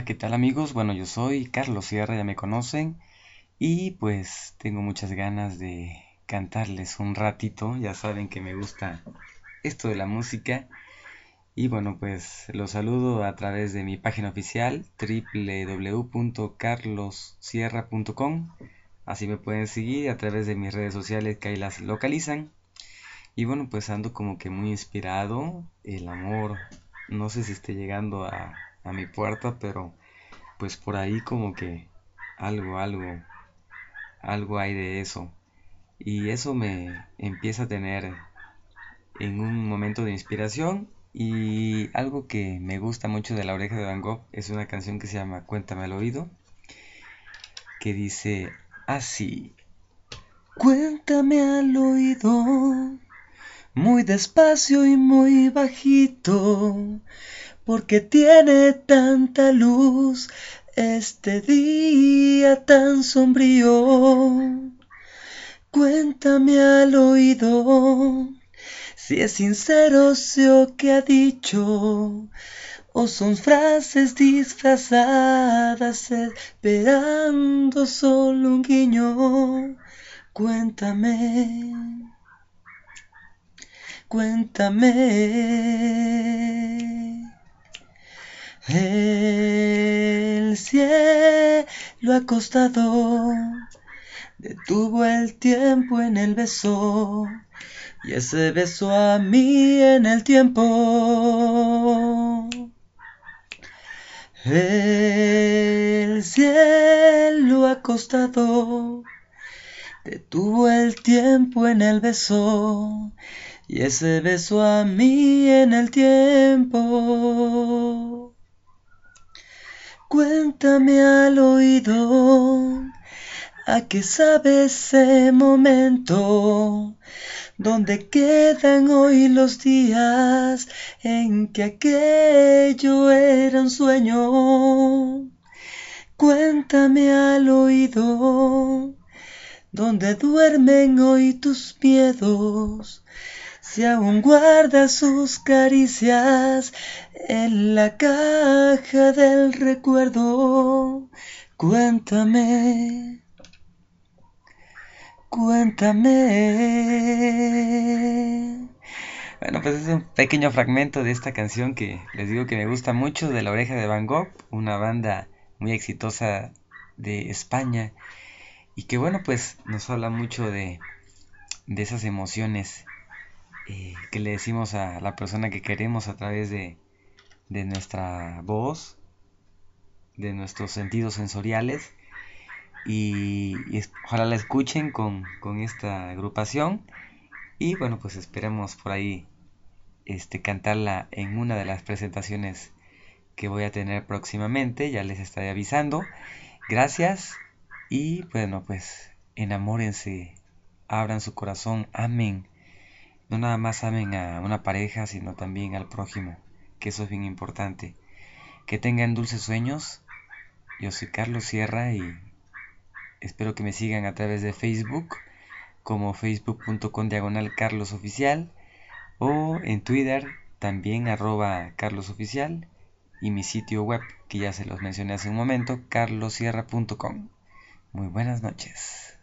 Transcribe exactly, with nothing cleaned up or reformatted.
¿qué tal amigos? Bueno, yo soy Carlos Sierra, ya me conocen y pues tengo muchas ganas de cantarles un ratito, ya saben que me gusta esto de la música y bueno, pues los saludo a través de mi página oficial w w w punto carlos sierra punto com. Así me pueden seguir a través de mis redes sociales que ahí las localizan. Y bueno, pues ando como que muy inspirado, el amor, no sé si esté llegando a, a mi puerta, pero pues por ahí como que algo, algo, algo hay de eso. Y eso me empieza a tener en un momento de inspiración. Y algo que me gusta mucho de La Oreja de Van Gogh es una canción que se llama Cuéntame al oído, que dice así. Cuéntame al oído, muy despacio y muy bajito, porque tiene tanta luz este día tan sombrío. Cuéntame al oído, si es sincero sé que ha dicho, o son frases disfrazadas esperando solo un guiño. Cuéntame, cuéntame. El cielo acostado detuvo el tiempo en el beso y ese beso a mí en el tiempo. El cielo acostado detuvo el tiempo en el beso y ese beso a mí en el tiempo. Cuéntame al oído, ¿a qué sabe ese momento? ¿Dónde quedan hoy los días en que aquello era un sueño? Cuéntame al oído, ¿dónde duermen hoy tus miedos? Si aún guardas sus caricias en la caja del recuerdo, cuéntame, cuéntame. Bueno, pues es un pequeño fragmento de esta canción que les digo que me gusta mucho, de La Oreja de Van Gogh, una banda muy exitosa de España y que bueno, pues nos habla mucho de, de esas emociones eh, que le decimos a la persona que queremos a través de, de nuestra voz, de nuestros sentidos sensoriales y, y es- ojalá la escuchen con, con esta agrupación y bueno, pues esperemos por ahí este, cantarla en una de las presentaciones que voy a tener próximamente, ya les estaré avisando. Gracias y bueno, pues enamórense, abran su corazón, amen. No nada más amen a una pareja, sino también al prójimo, que eso es bien importante. Que tengan dulces sueños. Yo soy Carlos Sierra y espero que me sigan a través de Facebook como facebook punto com diagonal Carlos Oficial o en Twitter también arroba Carlos Oficial y mi sitio web que ya se los mencioné hace un momento carlos sierra punto com. Muy buenas noches.